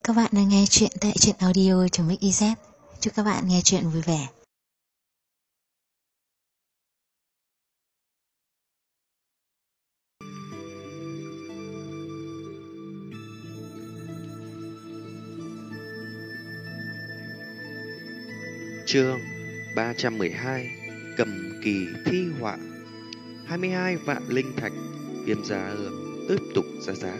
Các bạn đang nghe chuyện tại truyện audio.mix.iz. Chúc các bạn nghe chuyện vui vẻ. Chương 312 Cầm kỳ thi họa. 22 vạn linh thạch. Viêm gia tiếp tục ra giá.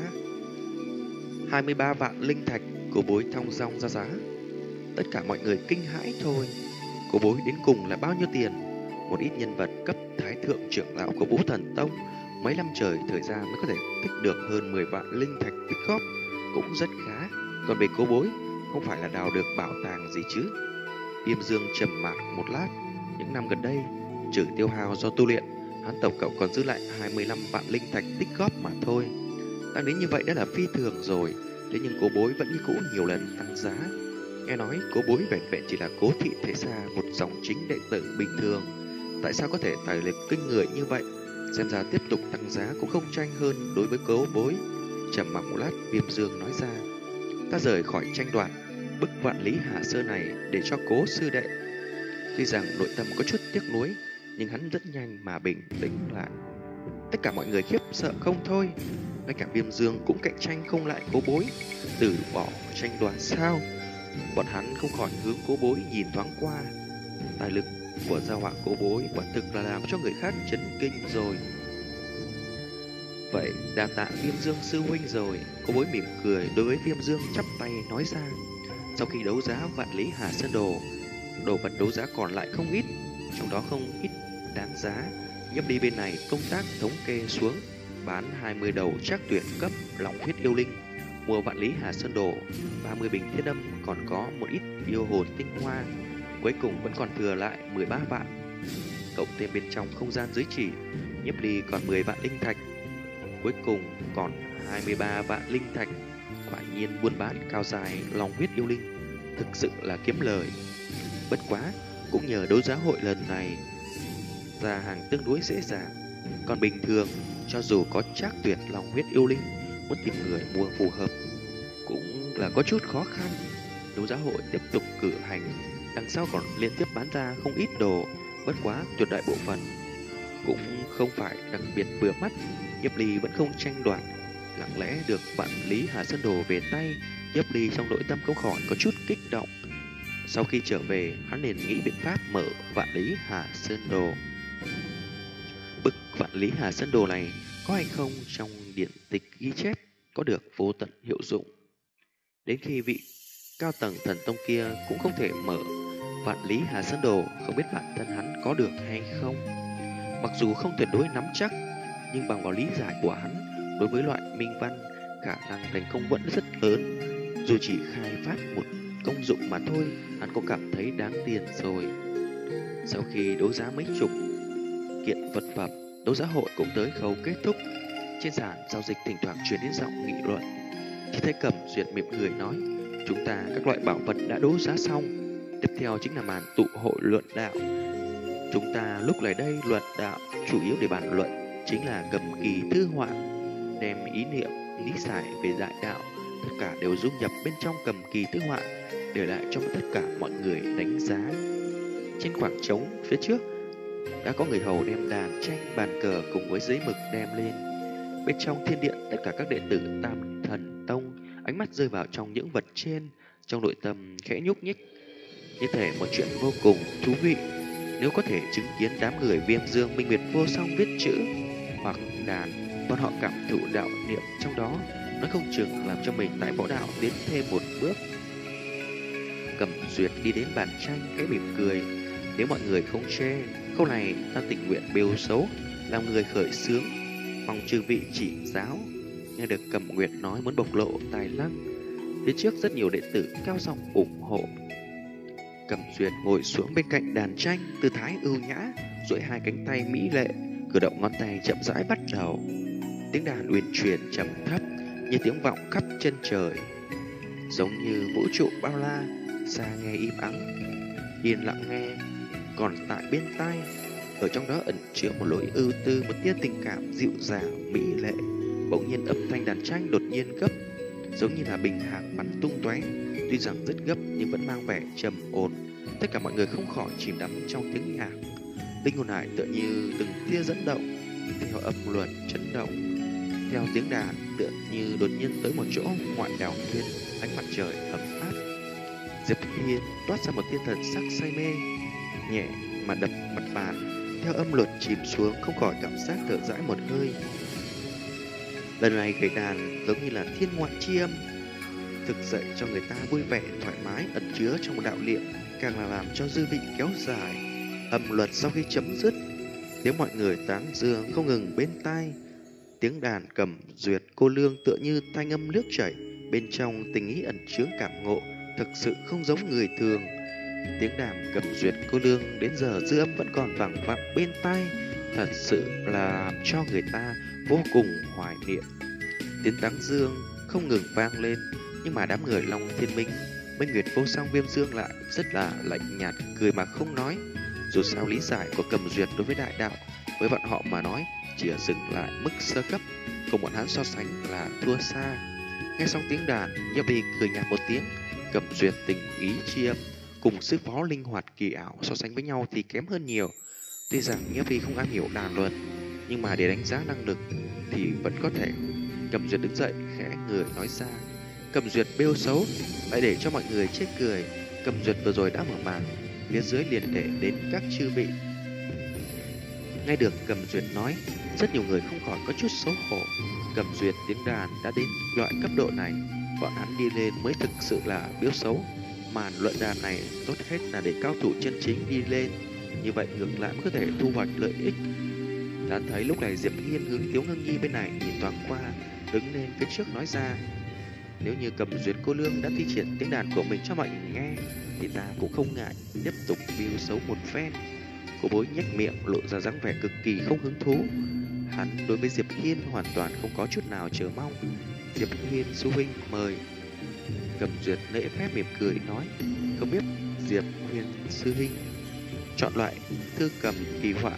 23 vạn linh thạch. Cô bối thong dong ra giá. Tất cả mọi người kinh hãi thôi. Cô bối đến cùng là bao nhiêu tiền? Một ít nhân vật cấp thái thượng trưởng lão của Vũ Thần Tông mấy năm trời thời gian mới có thể tích được hơn 10 vạn linh thạch tích góp, cũng rất khá. Còn về cô bối, không phải là đào được bảo tàng gì chứ? Viêm Dương trầm mặc một lát. Những năm gần đây, trừ tiêu hao do tu luyện, hắn tổng cộng còn giữ lại 25 vạn linh thạch tích góp mà thôi. Tăng đến như vậy đã là phi thường rồi. Thế nhưng cố bối vẫn như cũ nhiều lần tăng giá. Nghe nói cố bối vẻn vẹn chỉ là Cố Thị Thế Gia, một dòng chính đệ tử bình thường. Tại sao có thể tài lực kinh người như vậy? Xem ra tiếp tục tăng giá cũng không tranh hơn đối với cố bối. Trầm mặc một lát, Viêm Dương nói ra: ta rời khỏi tranh đoạt, bức Vạn Lý Hà Sơn này để cho Cố sư đệ. Tuy rằng nội tâm có chút tiếc nuối, nhưng hắn rất nhanh mà bình tĩnh lại. Tất cả mọi người khiếp sợ không thôi. Ngay cả Viêm Dương cũng cạnh tranh không lại cố bối. Từ bỏ tranh đoạt sao? Bọn hắn không khỏi hướng cố bối nhìn thoáng qua. Tài lực của gia họa cố bối quả thực là làm cho người khác chấn kinh rồi. Vậy đa tạ Viêm Dương sư huynh rồi. Cố bối mỉm cười đối với Viêm Dương chắp tay nói ra. Sau khi đấu giá Vạn Lý Hà Sơn đồ, đồ vật đấu giá còn lại không ít, trong đó không ít đáng giá. Nhấp đi bên này công tác thống kê xuống, bán 20 đầu trác tuyển cấp long huyết yêu linh, mua Vạn Lý Hà Sơn đồ, 30 bình thiết âm, còn có một ít yêu hồn tinh hoa. Cuối cùng vẫn còn thừa lại 13 vạn. Cộng thêm bên trong không gian giới chỉ, Nhấp đi còn 10 vạn linh thạch. Cuối cùng còn 23 vạn linh thạch. Quả nhiên buôn bán cao dài long huyết yêu linh thực sự là kiếm lời. Bất quá, cũng nhờ đấu giá hội lần này ra hàng tương đối dễ dàng. Còn bình thường, cho dù có trác tuyệt long huyết yêu linh, muốn tìm người mua phù hợp cũng là có chút khó khăn. Đấu giá hội tiếp tục cử hành, đằng sau còn liên tiếp bán ra không ít đồ. Bất quá, tuyệt đại bộ phận cũng không phải đặc biệt vừa mắt. Nhiếp Ly vẫn không tranh đoạt, lặng lẽ được Vạn Lý Hà Sơn đồ về tay. Nhiếp Ly trong nội tâm không khỏi có chút kích động. Sau khi trở về, hắn liền nghĩ biện pháp mở Vạn Lý Hà Sơn đồ. Bức Vạn Lý Hà Sơn đồ này có hay không trong điện tịch ghi chép có được vô tận hiệu dụng. Đến khi vị cao tầng thần tông kia cũng không thể mở Vạn Lý Hà Sơn đồ, không biết bản thân hắn có được hay không. Mặc dù không tuyệt đối nắm chắc, nhưng bằng vào lý giải của hắn, đối với loại minh văn, khả năng thành công vẫn rất lớn. Dù chỉ khai phát một công dụng mà thôi, hắn cũng cảm thấy đáng tiền rồi. Sau khi đấu giá mấy chục kiện vật phẩm, đấu giá hội cũng tới khâu kết thúc. Trên sàn giao dịch thỉnh thoảng truyền đến giọng nghị luận. Chỉ thấy Cẩm Duyệt mỉm cười nói: chúng ta các loại bảo vật đã đấu giá xong, tiếp theo chính là màn tụ hội luận đạo. Chúng ta lúc này đây luận đạo chủ yếu để bàn luận chính là cầm kỳ thư họa, đem ý niệm lý giải về đại đạo tất cả đều dung nhập bên trong cầm kỳ thư họa, để lại cho tất cả mọi người đánh giá. Trên khoảng trống phía trước đã có người hầu đem đàn tranh, bàn cờ cùng với giấy mực đem lên. Bên trong thiên điện, tất cả các đệ tử Tam Thần Tông ánh mắt rơi vào trong những vật trên, trong nội tâm khẽ nhúc nhích, như thể một chuyện vô cùng thú vị. Nếu có thể chứng kiến đám người Viêm Dương minh nguyệt vô song viết chữ hoặc đàn, bọn họ cảm thụ đạo niệm trong đó, nó không chừng làm cho mình tại võ đạo tiến thêm một bước. Cẩm Duyệt đi đến bàn tranh, cái mỉm cười: nếu mọi người không chê, câu này ta tình nguyện bêu xấu, làm người khởi xướng, mong chư vị chỉ giáo. Nghe được Cẩm Nguyệt nói muốn bộc lộ tài năng, phía trước rất nhiều đệ tử cao giọng ủng hộ. Cẩm Duyệt ngồi xuống bên cạnh đàn tranh, tư thái ưu nhã, duỗi hai cánh tay mỹ lệ, cử động ngón tay chậm rãi bắt đầu. Tiếng đàn uyển chuyển trầm thấp như tiếng vọng khắp chân trời, giống như vũ trụ bao la, xa nghe im ắng, yên lặng nghe. Còn tại bên tai, ở trong đó ẩn chứa một lối ưu tư, một tia tình cảm dịu dàng mỹ lệ. Bỗng nhiên âm thanh đàn tranh đột nhiên gấp, giống như là bình hạc bắn tung tóe. Tuy rằng rất gấp nhưng vẫn mang vẻ trầm ổn. Tất cả mọi người không khỏi chìm đắm trong tiếng nhạc. Linh hồn hải tựa như từng tia dẫn động theo âm luật chấn động, theo tiếng đàn tựa như đột nhiên tới một chỗ ngoại đảo nguyên, ánh mặt trời ấm áp. Diệp Hiên toát ra một tia thần sắc say mê, nhẹ mà đập mặt bàn, theo âm luật chìm xuống, không khỏi cảm giác thở dãi một hơi. Lần này gảy đàn giống như là thiên ngoại chi âm, thực dậy cho người ta vui vẻ thoải mái, ẩn chứa trong một đạo niệm, càng là làm cho dư vị kéo dài. Âm luật sau khi chấm dứt, tiếng mọi người tán dương không ngừng bên tai. Tiếng đàn cầm duyệt cô lương tựa như thanh âm nước chảy, bên trong tình ý ẩn chứa cảm ngộ, thực sự không giống người thường. Tiếng đàn cầm duyệt cô lương đến giờ dư âm vẫn còn vẳng vẳng bên tai, thật sự là làm cho người ta vô cùng hoài niệm. Tiếng tán dương không ngừng vang lên, nhưng mà đám người Long Thiên Minh, Minh Nguyệt Vô Song, Viêm Dương lại rất là lạnh nhạt, cười mà không nói. Dù sao lý giải của cầm duyệt đối với đại đạo với bọn họ mà nói chỉ dừng lại mức sơ cấp, cùng bọn hắn so sánh là thua xa. Nghe xong tiếng đàn, Nhiếp Ly cười nhạt một tiếng. Cầm duyệt tình ý chi âm cùng sư phó linh hoạt kỳ ảo so sánh với nhau thì kém hơn nhiều. Tuy rằng Nhiếp Ly không am hiểu đàn luật, nhưng mà để đánh giá năng lực thì vẫn có thể. Cầm duyệt đứng dậy khẽ người nói ra: Cầm duyệt bêu xấu lại để cho mọi người chết cười. Cầm duyệt vừa rồi đã mở màn, phía dưới liền để đến các chư vị. Nghe được Cầm duyệt nói, rất nhiều người không khỏi có chút xấu hổ. Cầm duyệt tiếng đàn đã đến loại cấp độ này, bọn hắn đi lên mới thực sự là biếu xấu. Màn luận đàn này tốt hết là để cao thủ chân chính đi lên, như vậy ngược lại mới có thể thu hoạch lợi ích. Đã thấy lúc này Diệp Hiên hướng Tiếu Ngưng Nhi bên này nhìn thoáng qua, đứng lên phía trước nói ra: Nếu như Cầm duyệt cô lương đã thi triển tiếng đàn của mình cho mọi người nghe, thì ta cũng không ngại tiếp tục biếu xấu một phen. Cô bối nhếch miệng lộ ra dáng vẻ cực kỳ không hứng thú. Hắn đối với Diệp Hiên hoàn toàn không có chút nào chờ mong. Diệp Hiên sư huynh mời. Cầm duyệt lễ phép mỉm cười nói: Không biết Diệp Hiên sư huynh chọn loại thư cầm kỳ họa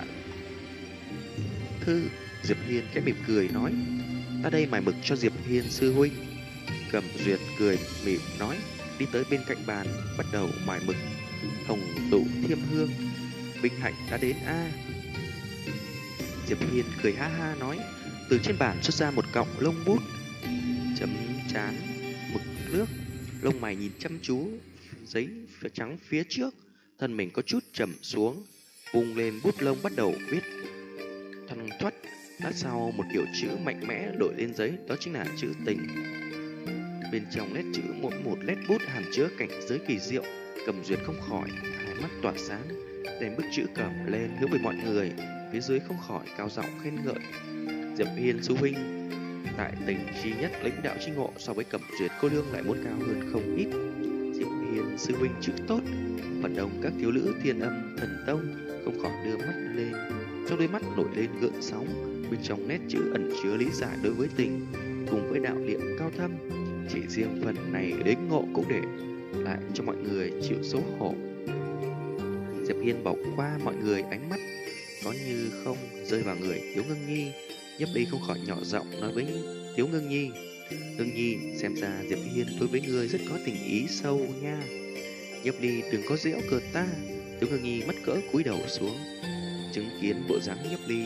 thư. Diệp Hiên khẽ mỉm cười nói: Ta đây mài mực cho Diệp Hiên sư huynh. Cầm duyệt cười mỉm nói, đi tới bên cạnh bàn bắt đầu mài mực. Hồng tụ thiêm hương, Vinh hạnh đã đến a. Diệp Hiên cười ha ha nói, từ trên bàn xuất ra một cọng lông bút, chấm trán mực nước, lông mày nhìn chăm chú giấy trắng phía trước, thân mình có chút trầm xuống, vung lên bút lông bắt đầu viết thoăn thoắt. Lát sau một kiểu chữ mạnh mẽ đổi lên giấy, đó chính là chữ tình. Bên trong nét chữ mỗi một nét bút hàm chứa cảnh giới kỳ diệu. Cầm duyệt không khỏi hai mắt tỏa sáng, đem bức chữ cầm lên hướng về mọi người, phía dưới không khỏi cao giọng khen ngợi. Diệp Hiên sư huynh tại tình chi nhất, lãnh đạo chi ngộ so với Cẩm duyệt cô nương lại muốn cao hơn không ít. Diệp Hiên sư huynh chữ tốt, phần đông các thiếu nữ thiên âm thần tông không khỏi đưa mắt lên, trong đôi mắt nổi lên gợn sóng, bên trong nét chữ ẩn chứa lý giải đối với tình cùng với đạo liệm cao thâm. Chỉ riêng phần này đến ngộ cũng để lại cho mọi người chịu xấu hổ. Diệp Hiên bỏ qua mọi người, ánh mắt có như không rơi vào người Tiếu Ngưng Nhi. Nhấp Ly không khỏi nhỏ giọng nói với Tiếu Ngưng Nhi, Ngưng Nhi, xem ra Diệp Hiên đối với người rất có tình ý sâu nha. Nhấp Ly đừng có giễu cợt ta. Tiếu Ngưng Nhi mất cỡ cúi đầu xuống, chứng kiến bộ dáng Nhấp Ly.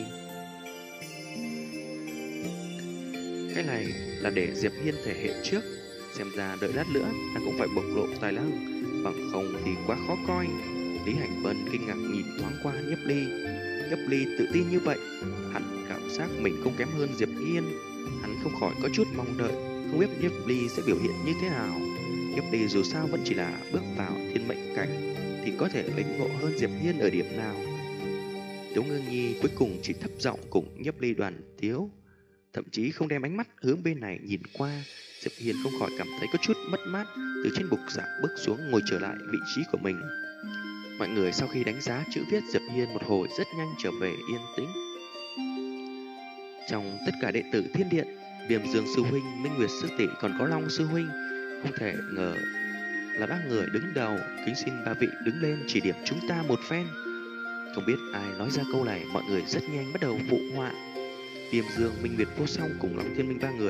Cái này là để Diệp Hiên thể hiện trước, xem ra đợi lát nữa ta cũng phải bộc lộ tài năng, bằng không thì quá khó coi. Lý Hành Vân kinh ngạc nhìn thoáng qua Nhấp Ly. Nhấp Ly tự tin như vậy, hắn cảm giác mình không kém hơn Diệp Hiên. Hắn không khỏi có chút mong đợi, không biết Nhấp Ly sẽ biểu hiện như thế nào. Nhấp Ly dù sao vẫn chỉ là bước vào thiên mệnh cảnh, thì có thể lĩnh ngộ hơn Diệp Hiên ở điểm nào. Tiếu Ngưng Nhi cuối cùng chỉ thấp giọng cùng Nhấp Ly đoàn tiếu, thậm chí không đem ánh mắt hướng bên này nhìn qua. Diệp Hiên không khỏi cảm thấy có chút mất mát, từ trên bục giảng bước xuống ngồi trở lại vị trí của mình. Mọi người sau khi đánh giá chữ viết Diệp Hiên một hồi rất nhanh trở về yên tĩnh. Trong tất cả đệ tử Thiên Điện, Viêm Dương sư huynh, Minh Nguyệt sư tỷ còn có Long sư huynh, không thể ngờ là ba người đứng đầu. Kính xin ba vị đứng lên chỉ điểm chúng ta một phen. Không biết ai nói ra câu này, mọi người rất nhanh bắt đầu phụ họa. Viêm Dương, Minh Nguyệt Vô Song cùng Long Thiên Minh ba người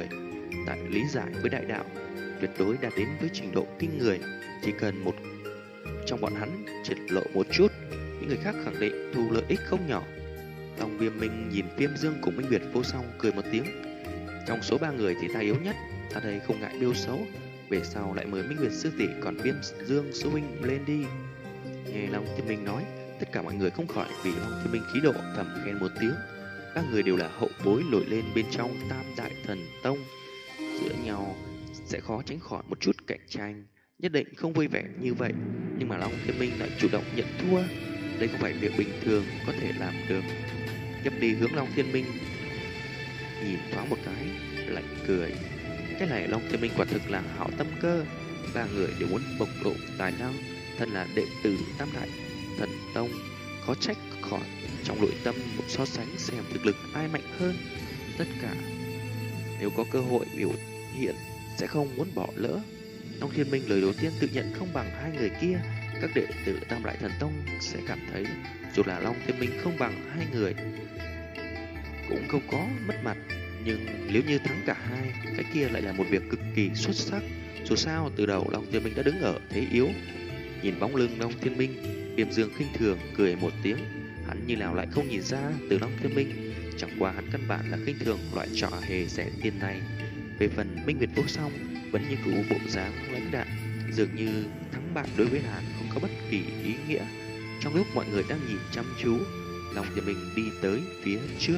tại lý giải với đại đạo tuyệt đối đạt đến với trình độ kinh người. Chỉ cần một trong bọn hắn triệt lộ một chút, những người khác khẳng định thu lợi ích không nhỏ. Long Viêm Minh nhìn Viêm Dương cùng Minh Nguyệt Vô Song cười một tiếng. Trong số 3 người thì ta yếu nhất, ta đây không ngại bêu xấu. Về sau lại mời Minh Nguyệt sư tỷ còn Viêm Dương sư huynh lên đi. Nghe Long Thiên Minh nói, tất cả mọi người không khỏi vì Long Thiên Minh khí độ thầm khen một tiếng. Ba người đều là hậu bối nổi lên bên trong Tam Đại Thần Tông, giữa nhau sẽ khó tránh khỏi một chút cạnh tranh, nhất định không vui vẻ như vậy. Nhưng mà Long Thiên Minh lại chủ động nhận thua, đây không phải việc bình thường có thể làm được. Tiếp đi hướng Long Thiên Minh, nhìn thoáng một cái, lạnh cười. Cái này Long Thiên Minh quả thực là hảo tâm cơ. Ba người đều muốn bộc lộ tài năng, thân là đệ tử Tam Đại Thần Tông, khó trách khỏi trong nội tâm một so sánh xem thực lực ai mạnh hơn. Tất cả nếu có cơ hội biểu hiện sẽ không muốn bỏ lỡ. Long Thiên Minh lời đầu tiên tự nhận không bằng hai người kia. Các đệ tử Tam Đại Thần Tông sẽ cảm thấy dù là Long Thiên Minh không bằng hai người cũng không có mất mặt, nhưng nếu như thắng cả hai, cái kia lại là một việc cực kỳ xuất sắc. Dù sao từ đầu Long Thiên Minh đã đứng ở thế yếu. Nhìn bóng lưng Long Thiên Minh, Viêm Dương khinh thường cười một tiếng. Hắn như nào lại không nhìn ra từ Long Thiên Minh, chẳng qua hắn căn bản là khinh thường loại trò hề rẻ tiền này. Về phần Minh Nguyệt Vô Song vẫn như cũ bộ dáng lãnh đạm, dường như thắng bại đối với nàng không có bất kỳ ý nghĩa. Trong lúc mọi người đang nhìn chăm chú, Long Thiên Minh đi tới phía trước.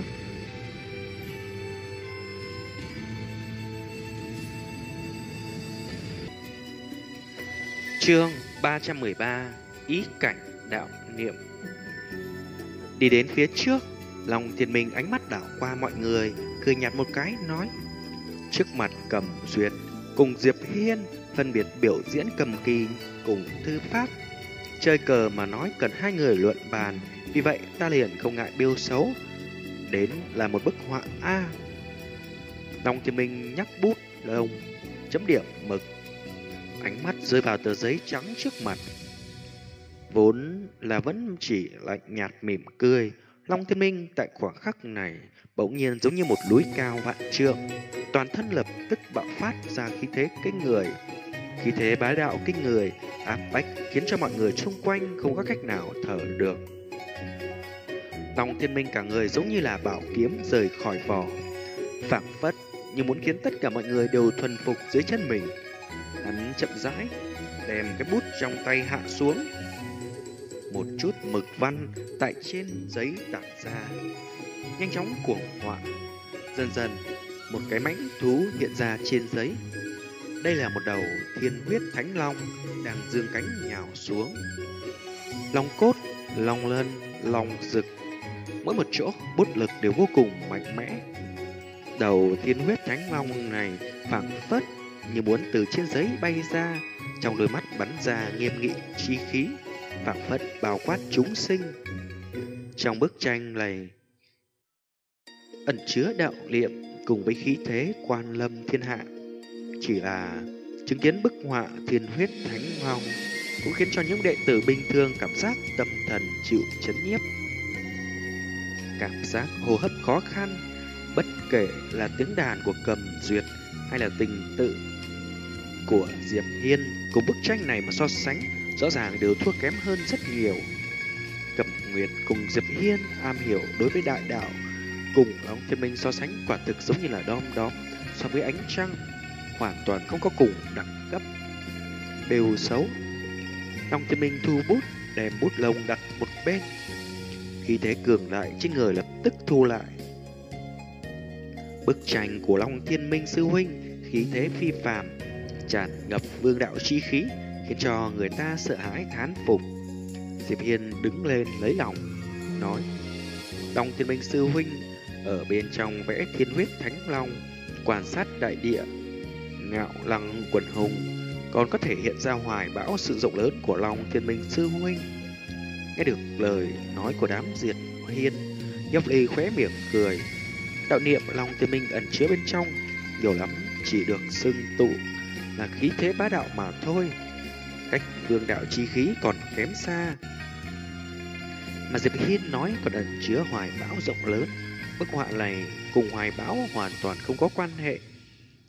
Chương 313: Ý cảnh đạo niệm. Đi đến phía trước, Long Thiên Minh ánh mắt đảo qua mọi người, cười nhạt một cái nói: trước mặt Cầm Duyệt cùng Diệp Hiên phân biệt biểu diễn cầm kỳ cùng thư pháp. Chơi cờ mà nói cần hai người luận bàn, vì vậy ta liền không ngại bêu xấu. Đến là một bức họa A. Long Thiên Minh nhắc bút lông, chấm điểm mực, ánh mắt rơi vào tờ giấy trắng trước mặt. Vốn là vẫn chỉ lạnh nhạt mỉm cười, Long Thiên Minh tại khoảng khắc này bỗng nhiên giống như một núi cao vạn trượng, toàn thân lập tức bạo phát ra khí thế kinh người. Khí thế bá đạo kinh người áp bách khiến cho mọi người xung quanh không có cách nào thở được. Long Thiên Minh cả người giống như là bảo kiếm rời khỏi vỏ, phảng phất như muốn khiến tất cả mọi người đều thuần phục dưới chân mình. Hắn chậm rãi đem cái bút trong tay hạ xuống, một chút mực văn tại trên giấy tản ra, nhanh chóng cuồng họa. Dần dần một cái mãnh thú hiện ra trên giấy. Đây là một đầu thiên huyết thánh long đang dương cánh nhào xuống. Long cốt, long lân, long rực, mỗi một chỗ bút lực đều vô cùng mạnh mẽ. Đầu thiên huyết thánh long này phảng phất như muốn từ trên giấy bay ra, trong đôi mắt bắn ra nghiêm nghị chi khí, phảng phất bao quát chúng sinh. Trong bức tranh này ẩn chứa đạo niệm cùng với khí thế quan lâm thiên hạ. Chỉ là chứng kiến bức họa thiên huyết thánh long cũng khiến cho những đệ tử bình thường cảm giác tâm thần chịu chấn nhiếp, cảm giác hô hấp khó khăn. Bất kể là tiếng đàn của Cầm Duyệt hay là tình tự của Diệp Hiên cùng bức tranh này mà so sánh, rõ ràng đều thua kém hơn rất nhiều. Cẩm Nguyệt cùng Diệp Hiên am hiểu đối với đại đạo, cùng Long Thiên Minh so sánh quả thực giống như là đom đóm so với ánh trăng, hoàn toàn không có cùng đẳng cấp. Đều xấu. Long Thiên Minh thu bút, đem bút lông đặt một bên, khí thế cường đại trên người lập tức thu lại. Bức tranh của Long Thiên Minh sư huynh khí thế phi phàm, tràn ngập vương đạo chi khí, khiến cho người ta sợ hãi thán phục. Diệp Hiên đứng lên lấy lòng nói: Long Thiên Minh sư huynh ở bên trong vẽ thiên huyết thánh long, quan sát đại địa ngạo lăng quần hùng, còn có thể hiện ra hoài bão sự rộng lớn của Long Thiên Minh sư huynh. Nghe được lời nói của đám Diệp Hiên, Nhóc Ly khóe miệng cười. Đạo niệm Long Thiên Minh ẩn chứa bên trong nhiều lắm chỉ được xưng tụ là khí thế bá đạo mà thôi, cách vương đạo chi khí còn kém xa. Mà Diệp Hiên nói còn ẩn chứa hoài bão rộng lớn, bức họa này cùng hoài bão hoàn toàn không có quan hệ.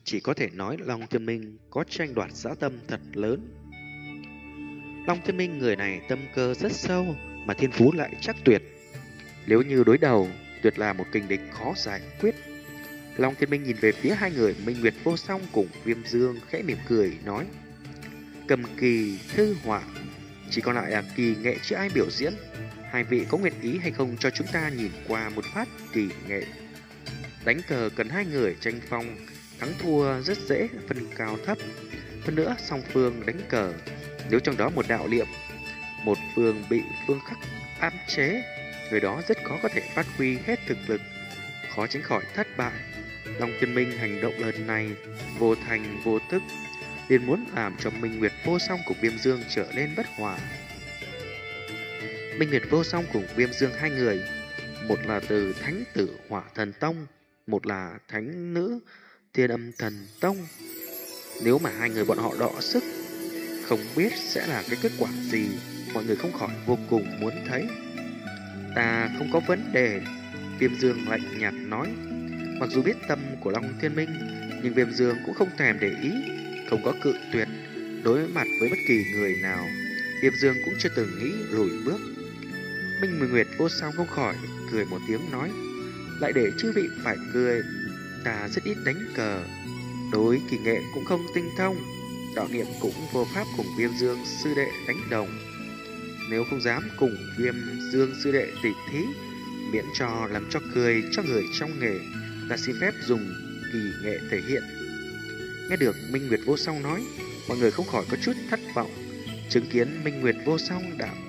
chỉ có thể nói Long Thiên Minh có tranh đoạt dã tâm thật lớn. Long Thiên Minh người này tâm cơ rất sâu mà thiên phú lại chắc tuyệt. Nếu như đối đầu, tuyệt là một kình địch khó giải quyết. Long Thiên Minh nhìn về phía hai người Minh Nguyệt Vô Song cùng Viêm Dương khẽ mỉm cười nói: Cầm kỳ thư họa, chỉ còn lại là kỳ nghệ chưa ai biểu diễn. Hai vị có nguyện ý hay không cho chúng ta nhìn qua một phát kỳ nghệ? Đánh cờ cần hai người tranh phong, thắng thua rất dễ phân cao thấp. Hơn nữa song phương đánh cờ, nếu trong đó một đạo liệm, một phương bị phương khắc áp chế, người đó rất khó có thể phát huy hết thực lực, khó tránh khỏi thất bại. Long Thiên Minh hành động lần này vô thành vô tức, liền muốn làm cho Minh Nguyệt Vô Song cùng Viêm Dương trở nên bất hòa. Minh Nguyệt Vô Song cùng Viêm Dương hai người, một là từ Thánh Tử Hỏa Thần Tông, một là Thánh Nữ Thiên Âm Thần Tông. Nếu mà hai người bọn họ đọ sức, không biết sẽ là cái kết quả gì, mọi người không khỏi vô cùng muốn thấy. Ta không có vấn đề, Viêm Dương lạnh nhạt nói. Mặc dù biết tâm của Long Thiên Minh, nhưng Viêm Dương cũng không thèm để ý, không có cự tuyệt. Đối mặt với bất kỳ người nào, Viêm Dương cũng chưa từng nghĩ lùi bước. Minh Nguyệt Vô Song không khỏi cười một tiếng nói: Lại để chư vị phải cười, ta rất ít đánh cờ, đối kỳ nghệ cũng không tinh thông, đạo niệm cũng vô pháp cùng Viêm Dương sư đệ đánh đồng. Nếu không dám cùng Viêm Dương sư đệ tỉ thí, miễn cho làm cho cười cho người trong nghề, ta xin phép dùng kỳ nghệ thể hiện. Nghe được Minh Nguyệt Vô Song nói, mọi người không khỏi có chút thất vọng. Chứng kiến Minh Nguyệt Vô Song đã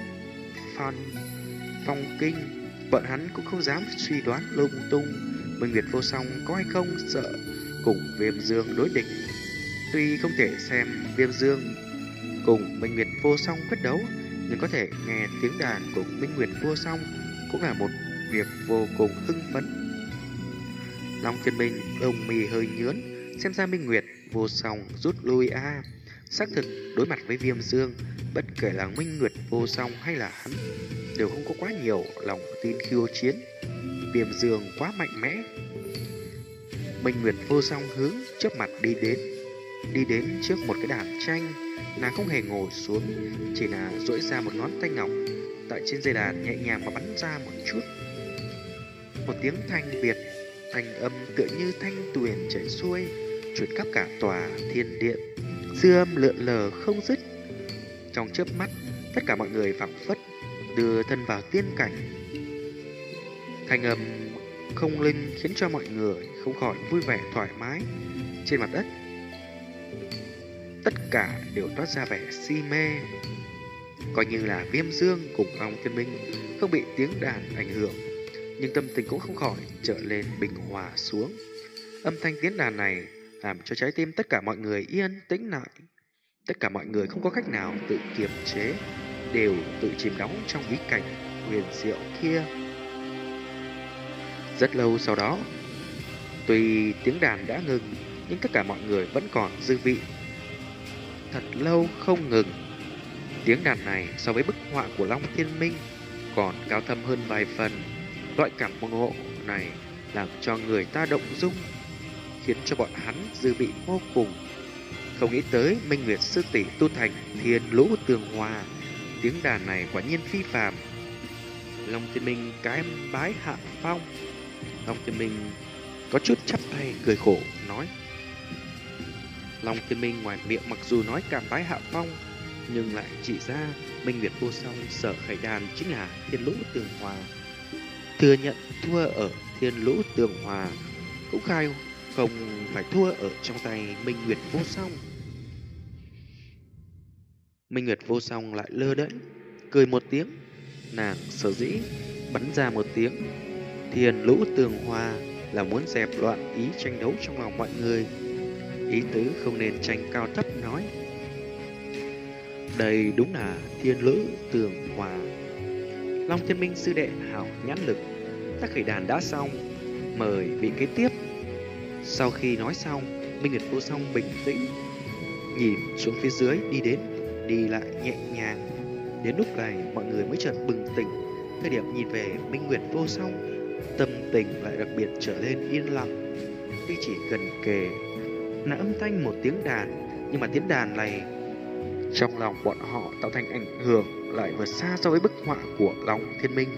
phong kinh, bọn hắn cũng không dám suy đoán lung tung Minh Nguyệt Vô Song có hay không sợ cùng Viêm Dương đối địch. Tuy không thể xem Viêm Dương cùng Minh Nguyệt Vô Song quyết đấu, nhưng có thể nghe tiếng đàn của Minh Nguyệt Vô Song cũng là một việc vô cùng hưng phấn. Long Thiên Minh lông mì hơi nhướn, xem ra Minh Nguyệt Vô Song rút lui a. Xác thực đối mặt với Viêm Dương, bất kể là Minh Nguyệt Vô Song hay là hắn đều không có quá nhiều lòng tin khiêu chiến. Viêm Dương quá mạnh mẽ. Minh Nguyệt Vô Song hướng trước mặt đi đến trước một cái đàn tranh. Nàng không hề ngồi xuống, chỉ là duỗi ra một ngón tay ngọc tại trên dây đàn nhẹ nhàng mà bắn ra một chút. Một tiếng thanh Việt, thanh âm tựa như thanh tuyền chảy xuôi, truyền khắp cả tòa thiên điện, dư âm lượn lờ không dứt. Trong chớp mắt, tất cả mọi người phảng phất đưa thân vào tiên cảnh. Thanh âm không linh khiến cho mọi người không khỏi vui vẻ thoải mái. Trên mặt đất, tất cả đều toát ra vẻ si mê. Coi như là Viêm Dương cùng Long Thiên Minh không bị tiếng đàn ảnh hưởng, nhưng tâm tình cũng không khỏi trở lên bình hòa xuống. Âm thanh tiếng đàn này làm cho trái tim tất cả mọi người yên tĩnh lại. Tất cả mọi người không có cách nào tự kiềm chế, đều tự chìm đắm trong ý cảnh huyền diệu kia. Rất lâu sau đó, tuy tiếng đàn đã ngừng, nhưng tất cả mọi người vẫn còn dư vị. Thật lâu không ngừng. Tiếng đàn này so với bức họa của Long Thiên Minh còn cao thâm hơn vài phần. Loại cảm ngộ này làm cho người ta động dung, khiến cho bọn hắn dư vị vô cùng. Không nghĩ tới Minh Nguyệt sư tỷ tu thành Thiên Lũ Tường Hòa, tiếng đàn này quả nhiên phi phàm. Long Thiên Minh cái bái hạ phong. Long Thiên Minh có chút chắp tay cười khổ nói: Long Thiên Minh ngoài miệng mặc dù nói cảm bái hạ phong, nhưng lại chỉ ra Minh Nguyệt Vô Song sở khải đàn chính là Thiên Lũ Tường Hòa. Thừa nhận thua ở Thiên Lũ Tường Hòa, cũng khai không phải thua ở trong tay Minh Nguyệt Vô Song. Minh Nguyệt Vô Song lại lơ đễnh cười một tiếng. Nàng sở dĩ bắn ra một tiếng Thiên Lũ Tường Hòa là muốn dẹp loạn ý tranh đấu trong lòng mọi người. Ý tứ không nên tranh cao thấp nói: đây đúng là Thiên Lũ Tường Hòa. Long Thiên Minh sư đệ hảo nhãn lực, tác khởi đàn đã xong, mời vị kế tiếp. Sau khi nói xong, Minh Nguyệt Vô Song bình tĩnh nhìn xuống phía dưới, đi lại nhẹ nhàng. Đến lúc này mọi người mới chợt bừng tỉnh. Thời điểm nhìn về Minh Nguyệt Vô Song, tâm tình lại đặc biệt trở lên yên lặng. Tuy chỉ gần kề, là âm thanh một tiếng đàn, nhưng mà tiếng đàn này trong lòng bọn họ tạo thành ảnh hưởng lại vượt xa so với bức họa của Long Thiên Minh.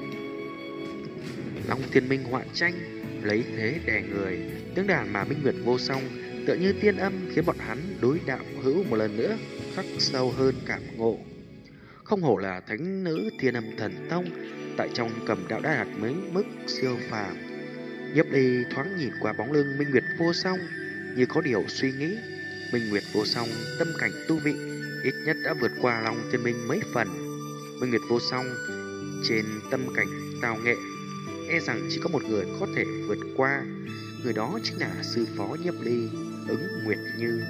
Long Thiên Minh họa tranh lấy thế đè người, tiếng đàn mà Minh Nguyệt vô song tựa như tiên âm khiến bọn hắn đối đạo hữu một lần nữa khắc sâu hơn cảm ngộ. Không hổ là thánh nữ Thiên Âm Thần Tông, tại trong cầm đạo đã đạt mấy mức siêu phàm. Nhấp Ly thoáng nhìn qua bóng lưng Minh Nguyệt vô song, như có điều suy nghĩ. Minh Nguyệt vô song tâm cảnh tu vị ít nhất đã vượt qua Long Thiên Minh mấy phần. Minh Nguyệt vô song trên tâm cảnh tào nghệ, e rằng chỉ có một người có thể vượt qua, người đó chính là sư phó Nhấp Ly, Ứng Nguyệt Như.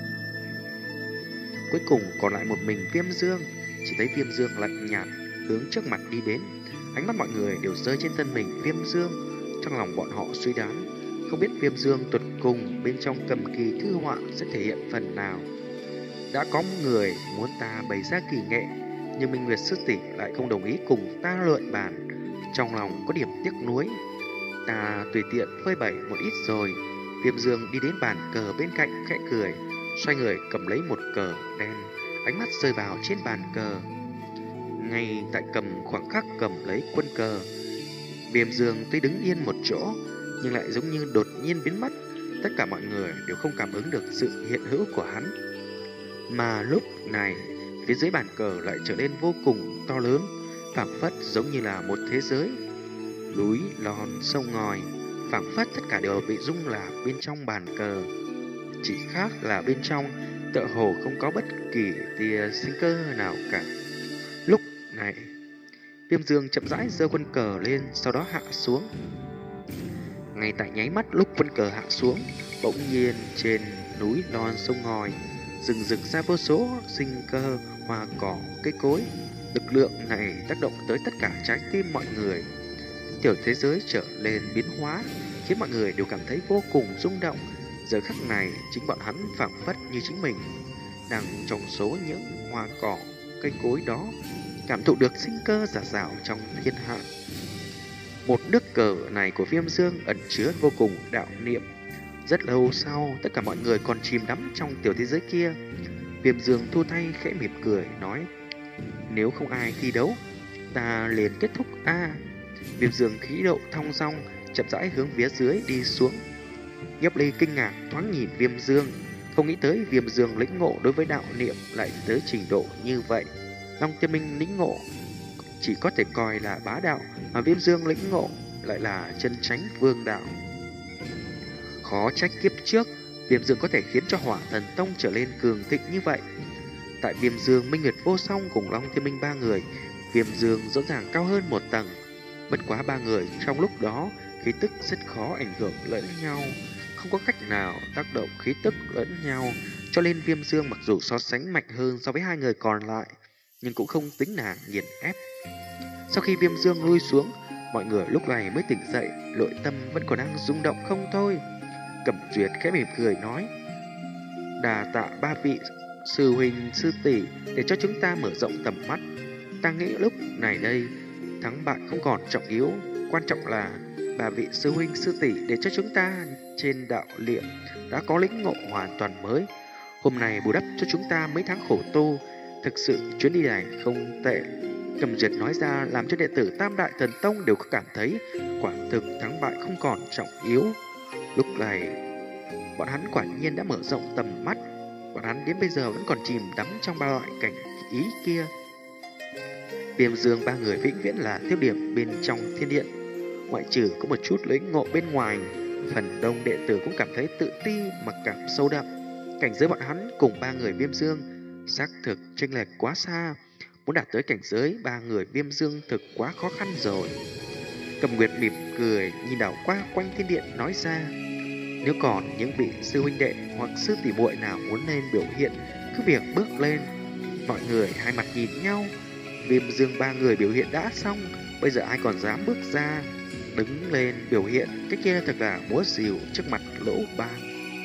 Cuối cùng còn lại một mình Viêm Dương. Chỉ thấy Viêm Dương lạnh nhạt hướng trước mặt đi đến, ánh mắt mọi người đều rơi trên thân mình Viêm Dương. Trong lòng bọn họ suy đoán, không biết Viêm Dương tuyệt cùng bên trong cầm kỳ thư họa sẽ thể hiện phần nào. Đã có người muốn ta bày ra kỳ nghệ, nhưng Minh Nguyệt sư tỷ lại không đồng ý cùng ta luận bàn. Trong lòng có điểm tiếc nuối, ta tùy tiện phơi bày một ít rồi. Viêm Dương đi đến bàn cờ bên cạnh khẽ cười, xoay người cầm lấy một cờ đen, ánh mắt rơi vào trên bàn cờ. Ngay tại cầm khoảng khắc cầm lấy quân cờ, Viêm Dương tuy đứng yên một chỗ nhưng lại giống như đột nhiên biến mất. Tất cả mọi người đều không cảm ứng được sự hiện hữu của hắn. Mà lúc này, phía dưới bàn cờ lại trở nên vô cùng to lớn, phảng phất giống như là một thế giới. Núi, lon, sông ngòi, phảng phất tất cả đều bị rung lạc bên trong bàn cờ. Chỉ khác là bên trong tựa hồ không có bất kỳ tia sinh cơ nào cả. Lúc này, Viêm Dương chậm rãi giơ quân cờ lên, sau đó hạ xuống. Ngay tại nháy mắt lúc quân cờ hạ xuống, bỗng nhiên trên núi non sông ngòi rừng rực ra vô số sinh cơ, hoa cỏ, cây cối. Lực lượng này tác động tới tất cả trái tim mọi người. Tiểu thế giới trở lên biến hóa, khiến mọi người đều cảm thấy vô cùng rung động. Giờ khắc này, chính bọn hắn phảng phất như chính mình, đang trong số những hoa cỏ, cây cối đó, cảm thụ được sinh cơ rả rào trong thiên hạ. Một nước cờ này của Viêm Dương ẩn chứa vô cùng đạo niệm. Rất lâu sau, tất cả mọi người còn chìm đắm trong tiểu thế giới kia. Viêm Dương thu tay khẽ mỉm cười, nói: nếu không ai thi đấu, ta liền kết thúc a. Viêm Dương khí độ thong dong, chậm rãi hướng phía dưới đi xuống. Nhấp Ly kinh ngạc thoáng nhìn Viêm Dương, không nghĩ tới Viêm Dương lĩnh ngộ đối với đạo niệm lại tới trình độ như vậy. Long Thiên Minh lĩnh ngộ chỉ có thể coi là bá đạo, mà Viêm Dương lĩnh ngộ lại là chân chánh vương đạo. Khó trách kiếp trước Viêm Dương có thể khiến cho Hỏa Thần Tông trở lên cường thịnh như vậy. Tại Viêm Dương, Minh Nguyệt vô song cùng Long Thiên Minh ba người, Viêm Dương rõ ràng cao hơn một tầng. Bất quá ba người trong lúc đó khí tức rất khó ảnh hưởng lẫn nhau, không có cách nào tác động khí tức lẫn nhau, cho nên Viêm Dương mặc dù so sánh mạnh hơn so với hai người còn lại, nhưng cũng không tính là nghiền ép. Sau khi Viêm Dương lui xuống, mọi người lúc này mới tỉnh dậy, nội tâm vẫn còn đang rung động không thôi. Cẩm Duyệt khẽ mỉm cười nói: đà tạ ba vị sư huynh sư tỷ để cho chúng ta mở rộng tầm mắt. Ta nghĩ lúc này đây, thắng bại không còn trọng yếu, quan trọng là ba vị sư huynh sư tỷ để cho chúng ta trên đạo liệm đã có lĩnh ngộ hoàn toàn mới. Hôm nay bù đắp cho chúng ta mấy tháng khổ tu, thực sự chuyến đi này không tệ. Cẩm Duyệt nói ra làm cho đệ tử Tam Đại Thần Tông đều có cảm thấy quả thực thắng bại không còn trọng yếu. Lúc này bọn hắn quả nhiên đã mở rộng tầm mắt. Bọn hắn đến bây giờ vẫn còn chìm đắm trong ba loại cảnh ý kia. Viêm Dương ba người vĩnh viễn là tiêu điểm bên trong thiên điện. Ngoại trừ có một chút lĩnh ngộ bên ngoài, phần đông đệ tử cũng cảm thấy tự ti mặc cảm sâu đậm. Cảnh giới bọn hắn cùng ba người Viêm Dương xác thực chênh lệch quá xa. Muốn đạt tới cảnh giới ba người Viêm Dương thực quá khó khăn rồi. Cầm Nguyệt mỉm cười nhìn đảo qua quanh thiên điện nói ra: nếu còn những vị sư huynh đệ hoặc sư tỷ muội nào muốn lên biểu hiện, cứ việc bước lên. Mọi người hai mặt nhìn nhau. Viêm Dương ba người biểu hiện đã xong, bây giờ ai còn dám bước ra đứng lên biểu hiện? Cái kia thật là múa rìu trước mặt lỗ ban.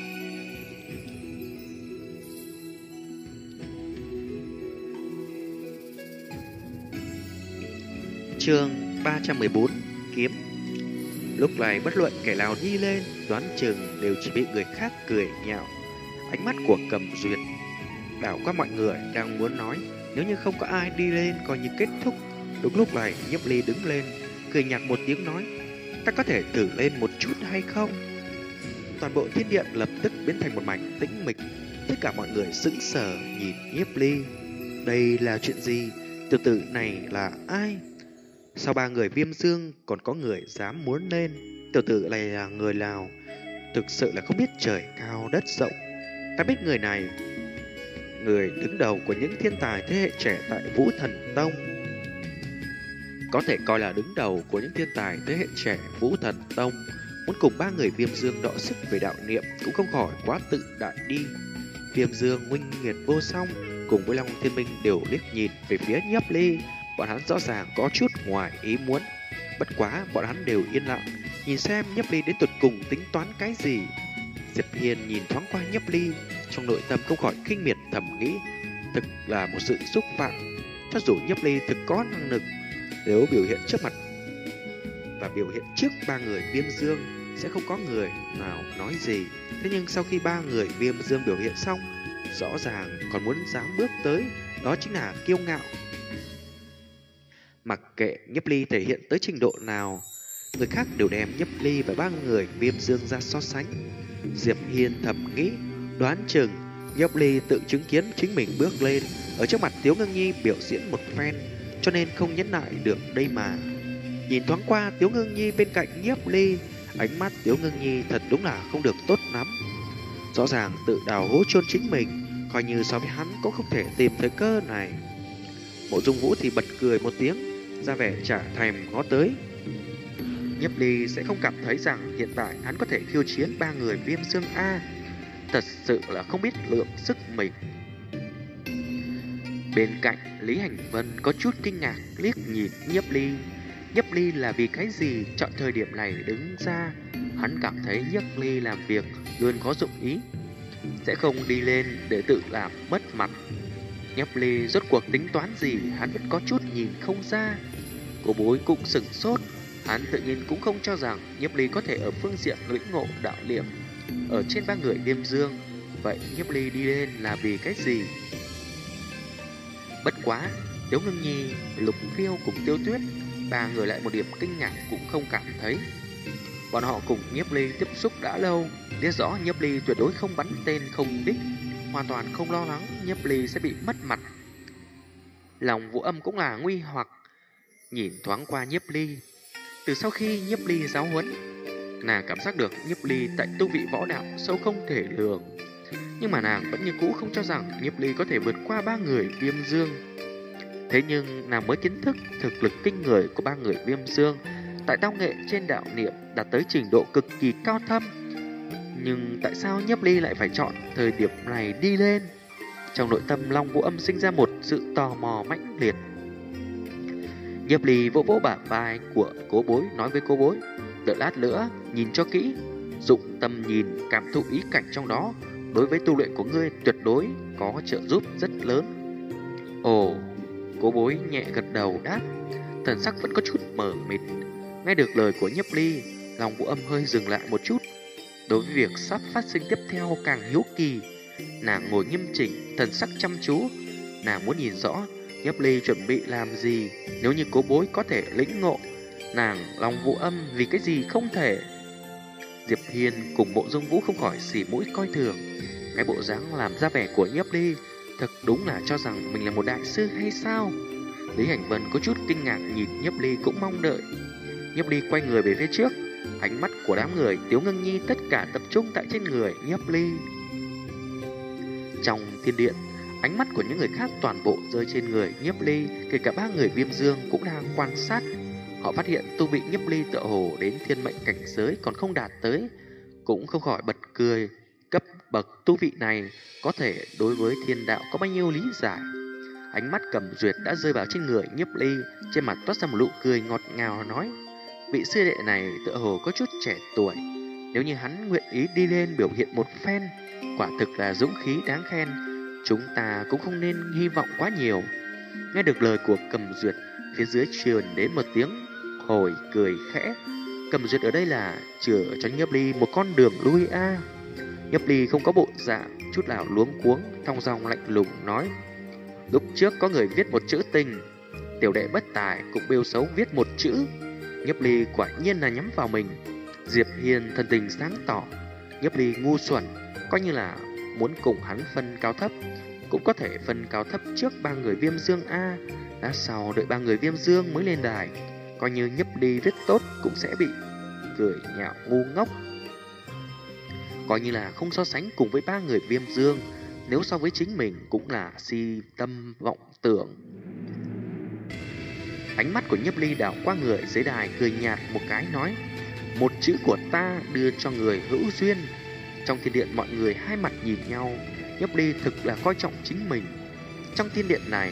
Chương 314 Kiếm. Lúc này bất luận kẻ nào đi lên, đoán chừng đều chỉ bị người khác cười nhạo. Ánh mắt của Cầm Duyệt đảo qua mọi người đang muốn nói, nếu như không có ai đi lên coi như kết thúc. Đúng lúc này Nhiếp Ly đứng lên, cười nhạt một tiếng nói, ta có thể thử lên một chút hay không? Toàn bộ thiên điện lập tức biến thành một mảnh tĩnh mịch. Tất cả mọi người sững sờ nhìn Nhiếp Ly. Đây là chuyện gì? Tiểu tử này là ai? Sau 3 người Viêm Dương còn có người dám muốn lên. Tiểu tử này là người nào? Thực sự là không biết trời cao đất rộng. Ta biết người này, người đứng đầu của những thiên tài thế hệ trẻ tại Vũ Thần Tông. Có thể coi là đứng đầu của những thiên tài thế hệ trẻ Vũ Thần Tông. Muốn cùng 3 người Viêm Dương đọ sức về đạo niệm cũng không khỏi quá tự đại đi. Viêm Dương, Huynh Nghiệt Vô Song cùng với Long Thiên Minh đều liếc nhìn về phía Nhiếp Ly. Bọn hắn rõ ràng có chút ngoài ý muốn. Bất quá bọn hắn đều yên lặng, nhìn xem Nhiếp Ly đến tột cùng tính toán cái gì. Diệp Hiên nhìn thoáng qua Nhiếp Ly, trong nội tâm không khỏi khinh miệt thầm nghĩ, thực là một sự xúc phạm. Cho dù Nhiếp Ly thực có năng lực, nếu biểu hiện trước mặt và biểu hiện trước 3 người Viêm Dương sẽ không có người nào nói gì. Thế nhưng sau khi 3 người Viêm Dương biểu hiện xong, rõ ràng còn muốn dám bước tới, đó chính là kiêu ngạo. Mặc kệ Nhiếp Ly thể hiện tới trình độ nào, người khác đều đem Nhiếp Ly và 3 người Viêm Dương ra so sánh. Diệp Hiên thầm nghĩ, đoán chừng Nhiếp Ly tự chứng kiến chính mình bước lên ở trước mặt Tiếu Ngưng Nhi biểu diễn một phen, cho nên không nhẫn nại được đây mà. Nhìn thoáng qua Tiếu Ngưng Nhi bên cạnh Nhiếp Ly, ánh mắt Tiếu Ngưng Nhi thật đúng là không được tốt lắm. Rõ ràng tự đào hố chôn chính mình, coi như so với hắn cũng không thể tìm thời cơ này. Mộ Dung Vũ thì bật cười một tiếng, ra vẻ chả thèm ngó tới. Nhiếp Ly sẽ không cảm thấy rằng hiện tại hắn có thể khiêu chiến 3 người Viêm Dương A. Thật sự là không biết lượng sức mình. Bên cạnh Lý Hành Vân có chút kinh ngạc liếc nhìn Nhiếp Ly. Nhiếp Ly là vì cái gì chọn thời điểm này đứng ra? Hắn cảm thấy Nhiếp Ly làm việc luôn có dụng ý, sẽ không đi lên để tự làm mất mặt. Nhiếp Ly rốt cuộc tính toán gì hắn vẫn có chút nhìn không ra. Cô Bối cũng sửng sốt, hắn tự nhiên cũng không cho rằng Nhiếp Ly có thể ở phương diện lĩnh ngộ đạo niệm ở trên 3 người Viêm Dương. Vậy Nhiếp Ly đi lên là vì cái gì? Bất quá, Tiếu Ngưng Nhi, Lục Phiêu cùng Tiêu Tuyết, 3 người lại một điểm kinh ngạc cũng không cảm thấy. Bọn họ cùng Nhiếp Ly tiếp xúc đã lâu, biết rõ Nhiếp Ly tuyệt đối không bắn tên không đích, hoàn toàn không lo lắng Nhiếp Ly sẽ bị mất mặt. Lòng Vũ Âm cũng là nguy hoặc, nhìn thoáng qua Nhiếp Ly. Từ sau khi Nhiếp Ly giáo huấn, nàng cảm giác được Nhiếp Ly tại tu vị võ đạo sâu không thể lường. Nhưng mà nàng vẫn như cũ không cho rằng Nhiếp Ly có thể vượt qua 3 người Viêm Dương. Thế nhưng nàng mới kiến thức thực lực kinh người của 3 người Viêm Dương tại đao nghệ trên đạo niệm đạt tới trình độ cực kỳ cao thâm. Nhưng tại sao Nhiếp Ly lại phải chọn thời điểm này đi lên? Trong nội tâm Long Vũ Âm sinh ra một sự tò mò mãnh liệt. Nhiếp Ly vỗ vỗ bả vai của Cố Bối, nói với Cố Bối, đợi lát nữa nhìn cho kỹ, dụng tâm nhìn cảm thụ ý cảnh trong đó, đối với tu luyện của ngươi tuyệt đối có trợ giúp rất lớn. Ồ, Cố Bối nhẹ gật đầu đáp, thần sắc vẫn có chút mờ mịt. Nghe được lời của Nhiếp Ly, Long Vũ Âm hơi dừng lại một chút. Đối với việc sắp phát sinh tiếp theo càng hiếu kỳ, nàng ngồi nghiêm chỉnh, thần sắc chăm chú. Nàng muốn nhìn rõ Nhiếp Ly chuẩn bị làm gì. Nếu như Cố Bối có thể lĩnh ngộ, nàng Long Vũ Âm vì cái gì không thể? Diệp Hiên cùng Mộ Dung Vũ không khỏi xỉ mũi coi thường. Cái bộ dáng làm ra vẻ của Nhiếp Ly thật đúng là cho rằng mình là một đại sư hay sao? Lý Hành Vân có chút kinh ngạc nhìn Nhiếp Ly cũng mong đợi. Nhiếp Ly quay người về phía trước, ánh mắt của đám người Tiếu Ngưng Nhi tất cả tập trung tại trên người Nhiếp Ly. Trong thiên điện, ánh mắt của những người khác toàn bộ rơi trên người Nhiếp Ly, kể cả 3 người Viêm Dương cũng đang quan sát. Họ phát hiện tu vị Nhiếp Ly tựa hồ đến thiên mệnh cảnh giới còn không đạt tới, cũng không khỏi bật cười. Cấp bậc tu vị này có thể đối với thiên đạo có bao nhiêu lý giải? Ánh mắt Cẩm Duyệt đã rơi vào trên người Nhiếp Ly, trên mặt toát ra một nụ cười ngọt ngào nói, vị sư đệ này tựa hồ có chút trẻ tuổi, nếu như hắn nguyện ý đi lên biểu hiện một phen, quả thực là dũng khí đáng khen. Chúng ta cũng không nên hy vọng quá nhiều. Nghe được lời của Cẩm Duyệt, phía dưới truyền đến một tiếng hồi cười khẽ. Cẩm Duyệt ở đây là chừa cho Nhiếp Ly một con đường lui a. Nhiếp Ly không có bộ dạng chút nào luống cuống, thong dong lạnh lùng nói: lúc trước có người viết một chữ tình, tiểu đệ bất tài cũng bêu xấu viết một chữ. Nhiếp Ly quả nhiên là nhắm vào mình. Diệp Hiên thần tình sáng tỏ, Nhiếp Ly ngu xuẩn, coi như là muốn cùng hắn phân cao thấp, cũng có thể phân cao thấp trước ba người Viêm Dương a. Đã sau đợi ba người Viêm Dương mới lên đài, coi như Nhiếp Ly viết tốt cũng sẽ bị cười nhạo ngu ngốc. Coi như là không so sánh cùng với ba người Viêm Dương, nếu so với chính mình cũng là si tâm vọng tưởng. Ánh mắt của Nhiếp Ly đảo qua người dưới đài, cười nhạt một cái nói: một chữ của ta đưa cho người hữu duyên. Trong thiên điện mọi người hai mặt nhìn nhau. Nhiếp Ly thực là coi trọng chính mình. Trong thiên điện này,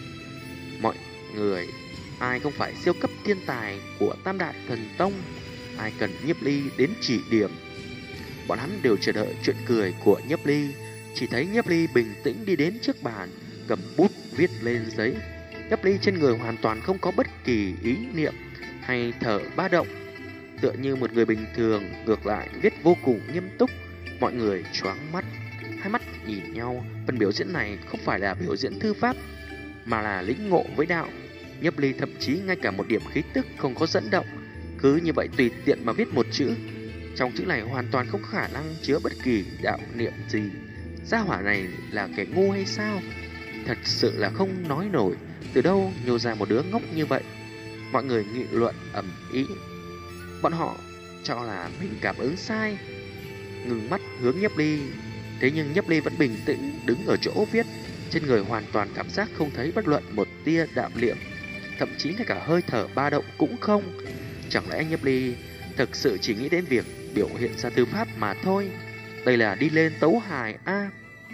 mọi người ai không phải siêu cấp thiên tài của Tam Đại Thần Tông, ai cần Nhiếp Ly đến chỉ điểm. Bọn hắn đều chờ đợi chuyện cười của Nhiếp Ly. Chỉ thấy Nhiếp Ly bình tĩnh đi đến trước bàn, cầm bút viết lên giấy. Nhiếp Ly trên người hoàn toàn không có bất kỳ ý niệm hay thở ba động, tựa như một người bình thường, ngược lại viết vô cùng nghiêm túc. Mọi người choáng mắt, hai mắt nhìn nhau. Phần biểu diễn này không phải là biểu diễn thư pháp, mà là lĩnh ngộ với đạo. Nhiếp Ly thậm chí ngay cả một điểm khí tức không có dẫn động, cứ như vậy tùy tiện mà viết một chữ. Trong chữ này hoàn toàn không có khả năng chứa bất kỳ đạo niệm gì. Gia hỏa này là kẻ ngu hay sao? Thật sự là không nói nổi, từ đâu nhô ra một đứa ngốc như vậy. Mọi người nghị luận ầm ĩ. Bọn họ cho là mình cảm ứng sai, ngừng mắt hướng Nhiếp Ly. Thế nhưng Nhiếp Ly vẫn bình tĩnh đứng ở chỗ viết, trên người hoàn toàn cảm giác không thấy bất luận một tia đạo niệm, thậm chí ngay cả hơi thở ba động cũng không. Chẳng lẽ Nhiếp Ly thực sự chỉ nghĩ đến việc biểu hiện ra thư pháp mà thôi? Đây là đi lên tấu hài a.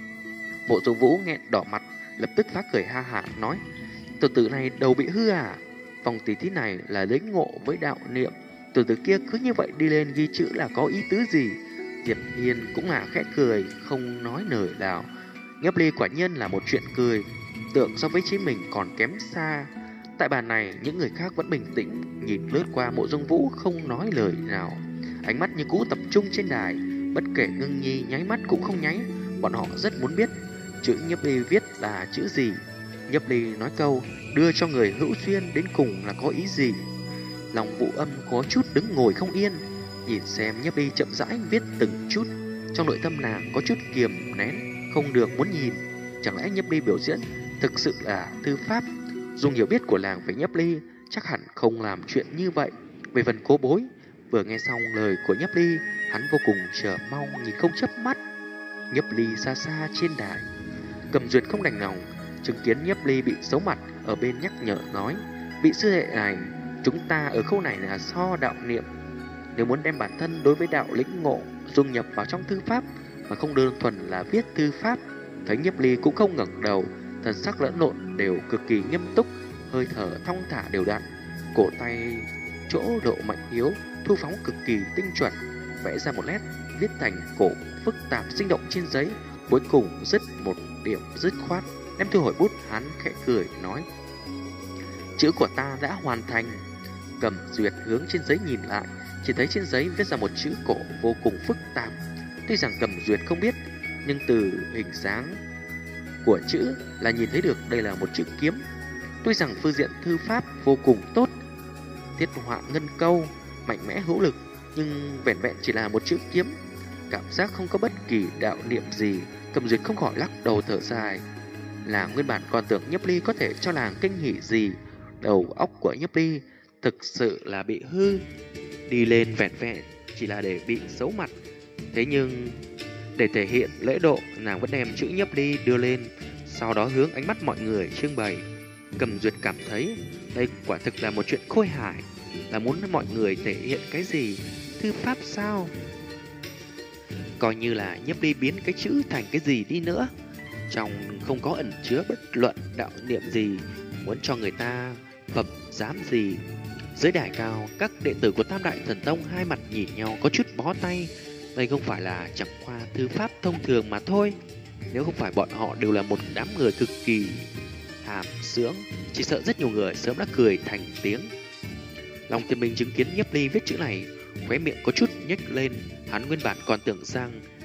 Mộ Dung Vũ nghẹn đỏ mặt, lập tức phá cười ha hả nói: tiểu tử này đầu bị hư à? Vòng tỷ thí này là lĩnh ngộ với đạo niệm, tiểu tử kia cứ như vậy đi lên ghi chữ là có ý tứ gì? Diệp Hiên cũng là khẽ cười, không nói lời nào. Nhiếp Ly quả nhiên là một chuyện cười, tưởng so với chính mình còn kém xa. Tại bàn này, những người khác vẫn bình tĩnh nhìn lướt qua Mộ Dung Vũ, không nói lời nào. Ánh mắt như cũ tập trung trên đài, bất kể Ngưng Nhi nháy mắt cũng không nháy. Bọn họ rất muốn biết chữ Nhiếp Ly viết là chữ gì. Nhiếp Ly nói câu đưa cho người hữu duyên đến cùng là có ý gì? Lòng Vũ Âm có chút đứng ngồi không yên, nhìn xem Nhiếp Ly chậm rãi viết từng chút. Trong nội tâm nàng có chút kiềm nén, không được muốn nhìn. Chẳng lẽ Nhiếp Ly biểu diễn thực sự là thư pháp? Dùng hiểu biết của nàng về Nhiếp Ly, chắc hẳn không làm chuyện như vậy. Về phần Cố Bối, vừa nghe xong lời của Nhiếp Ly, hắn vô cùng chờ mong nhìn không chớp mắt. Nhiếp Ly xa xa trên đài, Cầm Duyệt không đành lòng chứng kiến Nhiếp Ly bị xấu mặt, ở bên nhắc nhở nói: vị sư đệ này, chúng ta ở khâu này là so đạo niệm, nếu muốn đem bản thân đối với đạo lĩnh ngộ dung nhập vào trong thư pháp, mà không đơn thuần là viết thư pháp. Thấy Nhiếp Ly cũng không ngẩng đầu, thần sắc lẫn lộn đều cực kỳ nghiêm túc, hơi thở thong thả đều đặn, cổ tay chỗ độ mạnh yếu thu phóng cực kỳ tinh chuẩn, vẽ ra một nét viết thành cổ phức tạp sinh động trên giấy. Cuối cùng dứt một điểm dứt khoát, đem thu hồi bút, hắn khẽ cười nói: chữ của ta đã hoàn thành. Cầm Duyệt hướng trên giấy nhìn lại, chỉ thấy trên giấy viết ra một chữ cổ vô cùng phức tạp. Tuy rằng Cầm Duyệt không biết, nhưng từ hình dáng của chữ là nhìn thấy được đây là một chữ kiếm. Tuy rằng phương diện thư pháp vô cùng tốt, thiết họa ngân câu, mạnh mẽ hữu lực, nhưng vẻn vẹn chỉ là một chữ kiếm, cảm giác không có bất kỳ đạo niệm gì. Cầm Duyệt không khỏi lắc đầu thở dài. Là nguyên bản còn tưởng Nhiếp Ly có thể cho nàng kinh hỉ gì, đầu óc của Nhiếp Ly thực sự là bị hư. Đi lên vẻn vẹn chỉ là để bị xấu mặt. Thế nhưng để thể hiện lễ độ, nàng vẫn đem chữ Nhiếp Ly đưa lên, sau đó hướng ánh mắt mọi người trưng bày. Cầm Duyệt cảm thấy đây quả thực là một chuyện khôi hài, là muốn mọi người thể hiện cái gì? Thư pháp sao? Coi như là Nhiếp Ly biến cái chữ thành cái gì đi nữa, trong không có ẩn chứa bất luận đạo niệm gì, muốn cho người ta phẩm dám gì. Dưới đài cao, các đệ tử của Tam Đại Thần Tông hai mặt nhìn nhau có chút bó tay. Đây không phải là chẳng qua thư pháp thông thường mà thôi. Nếu không phải bọn họ đều là một đám người cực kỳ hàm sướng, chỉ sợ rất nhiều người sớm đã cười thành tiếng. Long Thiên Minh chứng kiến Nhiếp Ly viết chữ này, khóe miệng có chút nhếch lên. Hắn nguyên bản còn tưởng rằng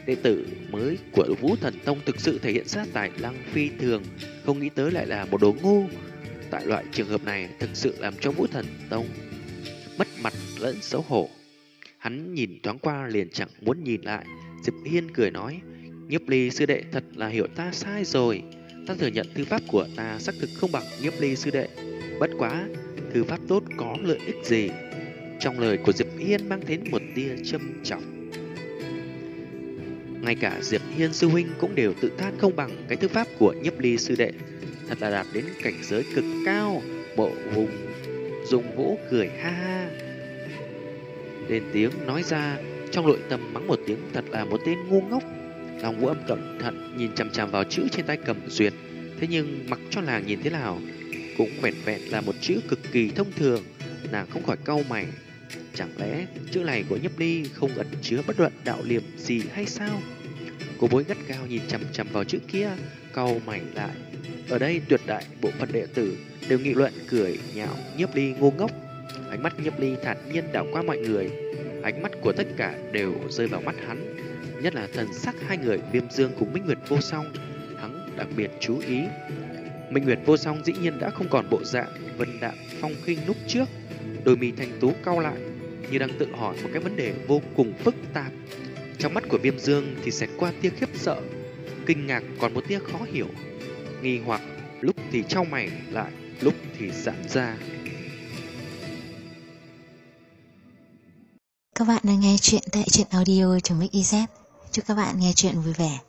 Đệ tử mới của Vũ Thần Tông thực sự thể hiện ra tài năng phi thường, không nghĩ tới lại là một đồ ngu. Tại loại trường hợp này thực sự làm cho Vũ Thần Tông mất mặt lẫn xấu hổ. Hắn nhìn thoáng qua liền chẳng muốn nhìn lại. Diệp Hiên cười nói, Nhiếp Ly sư đệ thật là hiểu ta sai rồi. Ta thừa nhận thư pháp của ta xác thực không bằng Nhiếp Ly sư đệ. Bất quá, thư pháp tốt có lợi ích gì? Trong lời của Diệp Hiên mang đến một tia châm trọng. Ngay cả Diệp Hiên sư huynh cũng đều tự than không bằng cái thư pháp của Nhiếp Ly sư đệ. Thật là đạt đến cảnh giới cực cao. Bộ vùng Dung Vũ cười ha ha, lên tiếng nói ra, trong nội tâm mắng một tiếng thật là một tên ngu ngốc. Long Vũ Âm cẩn thận nhìn chằm chằm vào chữ trên tay cầm duyệt, thế nhưng mặc cho nàng nhìn thế nào cũng vẹn vẹn là một chữ cực kỳ thông thường. Nàng không khỏi cau mày, chẳng lẽ chữ này của Nhiếp Ly không ẩn chứa bất luận đạo liệm gì hay sao? Cô bối gắt gao nhìn chằm chằm vào chữ kia, cau mày lại. Ở đây tuyệt đại bộ phận đệ tử đều nghị luận cười nhạo Nhiếp Ly ngu ngốc. Ánh mắt Nhiếp Ly thản nhiên đảo qua mọi người, ánh mắt của tất cả đều rơi vào mắt hắn, nhất là thần sắc hai người Viêm Dương cùng Minh Nguyệt Vô Song, hắn đặc biệt chú ý. Minh Nguyệt Vô Song dĩ nhiên đã không còn bộ dạng vân đạm phong khinh lúc trước, đôi mi thanh tú cau lại, như đang tự hỏi một cái vấn đề vô cùng phức tạp. Trong mắt của Viêm Dương thì xẹt qua tia khiếp sợ, kinh ngạc còn một tia khó hiểu, nghi hoặc, lúc thì chau mày lại, lúc thì giãn ra. Các bạn đang nghe chuyện tại truyện audio.mix.iz. Chúc các bạn nghe chuyện vui vẻ.